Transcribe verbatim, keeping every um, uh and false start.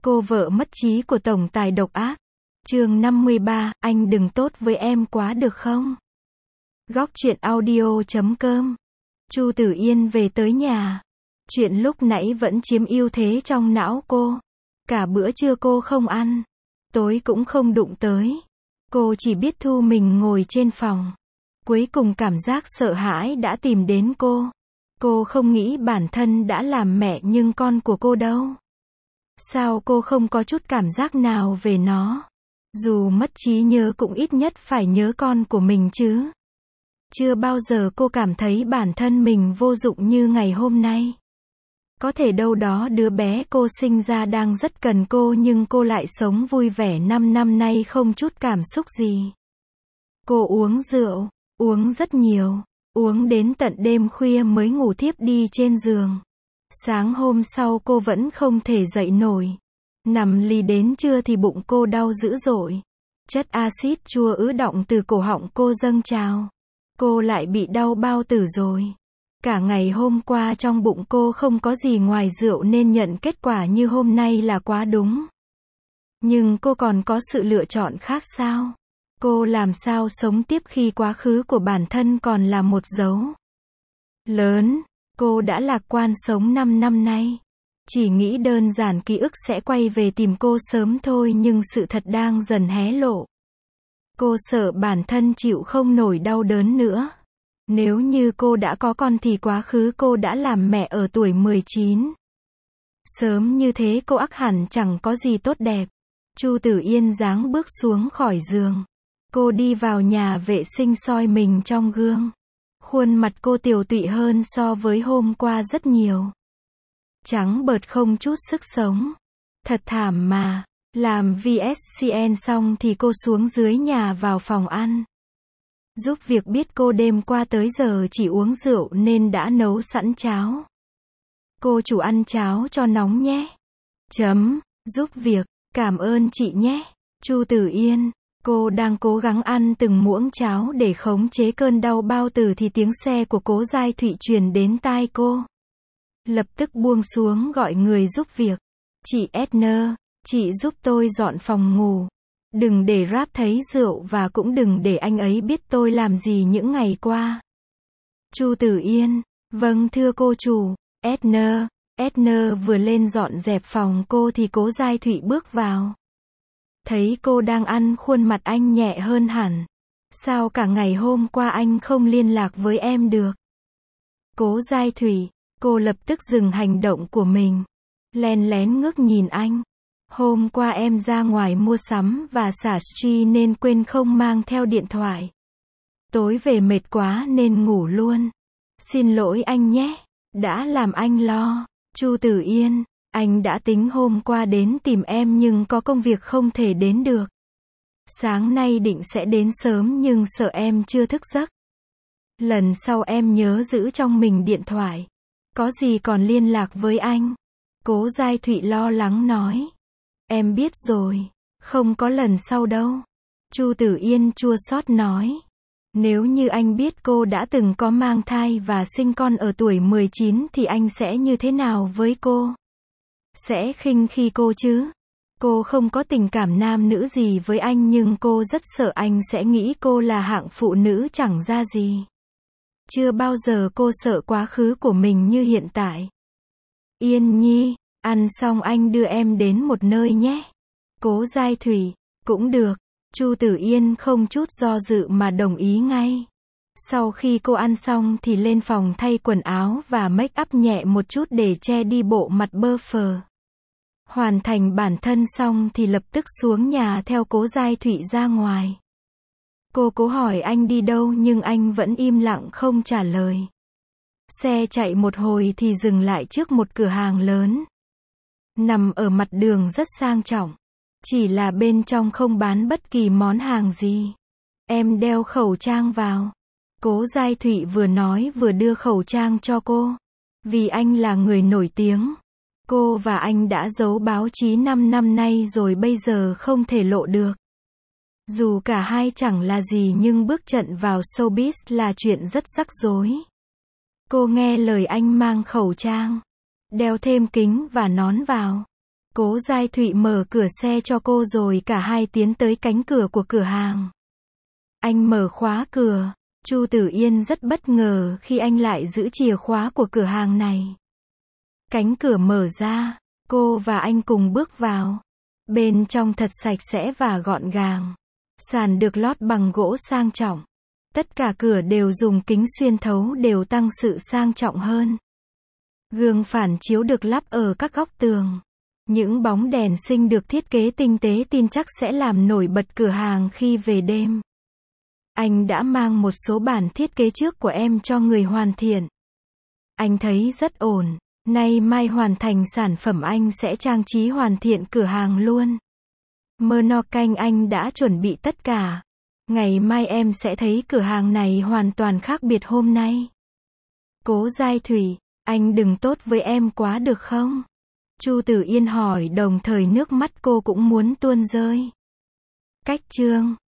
Cô vợ mất trí của tổng tài độc ác. Chương năm mươi ba, anh đừng tốt với em quá được không? Góc truyện audio chấm com. Chu Tử Yên về tới nhà. Chuyện lúc nãy vẫn chiếm ưu thế trong não cô. Cả bữa trưa cô không ăn. Tối cũng không đụng tới. Cô chỉ biết thu mình ngồi trên phòng. Cuối cùng cảm giác sợ hãi đã tìm đến cô. Cô không nghĩ bản thân đã làm mẹ nhưng con của cô đâu. Sao cô không có chút cảm giác nào về nó? Dù mất trí nhớ cũng ít nhất phải nhớ con của mình chứ. Chưa bao giờ cô cảm thấy bản thân mình vô dụng như ngày hôm nay. Có thể đâu đó đứa bé cô sinh ra đang rất cần cô nhưng cô lại sống vui vẻ năm năm nay không chút cảm xúc gì. Cô uống rượu, uống rất nhiều, uống đến tận đêm khuya mới ngủ thiếp đi trên giường. Sáng hôm sau cô vẫn không thể dậy nổi. Nằm lì đến trưa thì bụng cô đau dữ dội. Chất axit chua ứ đọng từ cổ họng cô dâng trào. Cô lại bị đau bao tử rồi. Cả ngày hôm qua trong bụng cô không có gì ngoài rượu nên nhận kết quả như hôm nay là quá đúng. Nhưng cô còn có sự lựa chọn khác sao? Cô làm sao sống tiếp khi quá khứ của bản thân còn là một dấu lớn? Cô đã lạc quan sống năm năm nay. Chỉ nghĩ đơn giản ký ức sẽ quay về tìm cô sớm thôi nhưng sự thật đang dần hé lộ. Cô sợ bản thân chịu không nổi đau đớn nữa. Nếu như cô đã có con thì quá khứ cô đã làm mẹ ở tuổi mười chín. Sớm như thế cô ắt hẳn chẳng có gì tốt đẹp. Chu Tử Yên giáng bước xuống khỏi giường. Cô đi vào nhà vệ sinh soi mình trong gương. Khuôn mặt cô tiều tụy hơn so với hôm qua rất nhiều. Trắng bợt không chút sức sống. Thật thảm mà. Làm vê ét xê en xong thì cô xuống dưới nhà vào phòng ăn. Giúp việc biết cô đêm qua tới giờ chỉ uống rượu nên đã nấu sẵn cháo. Cô chủ ăn cháo cho nóng nhé. Chấm. Giúp việc. Cảm ơn chị nhé. Chu Tử Yên. Cô đang cố gắng ăn từng muỗng cháo để khống chế cơn đau bao tử thì tiếng xe của Cố Giai Thụy truyền đến tai cô. Lập tức buông xuống gọi người giúp việc. Chị Edner, chị giúp tôi dọn phòng ngủ. Đừng để Rap thấy rượu và cũng đừng để anh ấy biết tôi làm gì những ngày qua. Chu Tử Yên, vâng thưa cô chủ. Edner, Edner vừa lên dọn dẹp phòng cô thì Cố Giai Thụy bước vào. Thấy cô đang ăn khuôn mặt anh nhẹ hơn hẳn. Sao cả ngày hôm qua anh không liên lạc với em được? Cố Giai Thụy, cô lập tức dừng hành động của mình. Len lén ngước nhìn anh. Hôm qua em ra ngoài mua sắm và xả stress nên quên không mang theo điện thoại. Tối về mệt quá nên ngủ luôn. Xin lỗi anh nhé. Đã làm anh lo. Chu Tử Yên. Anh đã tính hôm qua đến tìm em nhưng có công việc không thể đến được. Sáng nay định sẽ đến sớm nhưng sợ em chưa thức giấc. Lần sau em nhớ giữ trong mình điện thoại. Có gì còn liên lạc với anh. Cố Giai Thụy lo lắng nói. Em biết rồi. Không có lần sau đâu. Chu Tử Yên chua xót nói. Nếu như anh biết cô đã từng có mang thai và sinh con ở tuổi mười chín thì anh sẽ như thế nào với cô? Sẽ khinh khi cô chứ? Cô không có tình cảm nam nữ gì với anh nhưng cô rất sợ anh sẽ nghĩ cô là hạng phụ nữ chẳng ra gì. Chưa bao giờ cô sợ quá khứ của mình như hiện tại. Yên Nhi, ăn xong anh đưa em đến một nơi nhé. Cố Giai Thụy, cũng được. Chu Tử Yên không chút do dự mà đồng ý ngay. Sau khi cô ăn xong thì lên phòng thay quần áo và make up nhẹ một chút để che đi bộ mặt bơ phờ. Hoàn thành bản thân xong thì lập tức xuống nhà theo Cố Giai Thụy ra ngoài. Cô cố hỏi anh đi đâu nhưng anh vẫn im lặng không trả lời. Xe chạy một hồi thì dừng lại trước một cửa hàng lớn. Nằm ở mặt đường rất sang trọng. Chỉ là bên trong không bán bất kỳ món hàng gì. Em đeo khẩu trang vào. Cố Giai Thụy vừa nói vừa đưa khẩu trang cho cô. Vì anh là người nổi tiếng. Cô và anh đã giấu báo chí năm năm nay rồi bây giờ không thể lộ được. Dù cả hai chẳng là gì nhưng bước trận vào showbiz là chuyện rất rắc rối. Cô nghe lời anh mang khẩu trang. Đeo thêm kính và nón vào. Cố Giai Thụy mở cửa xe cho cô rồi cả hai tiến tới cánh cửa của cửa hàng. Anh mở khóa cửa. Chu Tử Yên rất bất ngờ khi anh lại giữ chìa khóa của cửa hàng này. Cánh cửa mở ra, cô và anh cùng bước vào. Bên trong thật sạch sẽ và gọn gàng. Sàn được lót bằng gỗ sang trọng. Tất cả cửa đều dùng kính xuyên thấu đều tăng sự sang trọng hơn. Gương phản chiếu được lắp ở các góc tường. Những bóng đèn xinh được thiết kế tinh tế tin chắc sẽ làm nổi bật cửa hàng khi về đêm. Anh đã mang một số bản thiết kế trước của em cho người hoàn thiện. Anh thấy rất ổn. Nay mai hoàn thành sản phẩm anh sẽ trang trí hoàn thiện cửa hàng luôn. Mơ no canh anh đã chuẩn bị tất cả. Ngày mai em sẽ thấy cửa hàng này hoàn toàn khác biệt hôm nay. Cố Giai Thụy, anh đừng tốt với em quá được không? Chu Tử Yên hỏi đồng thời nước mắt cô cũng muốn tuôn rơi. Cách chương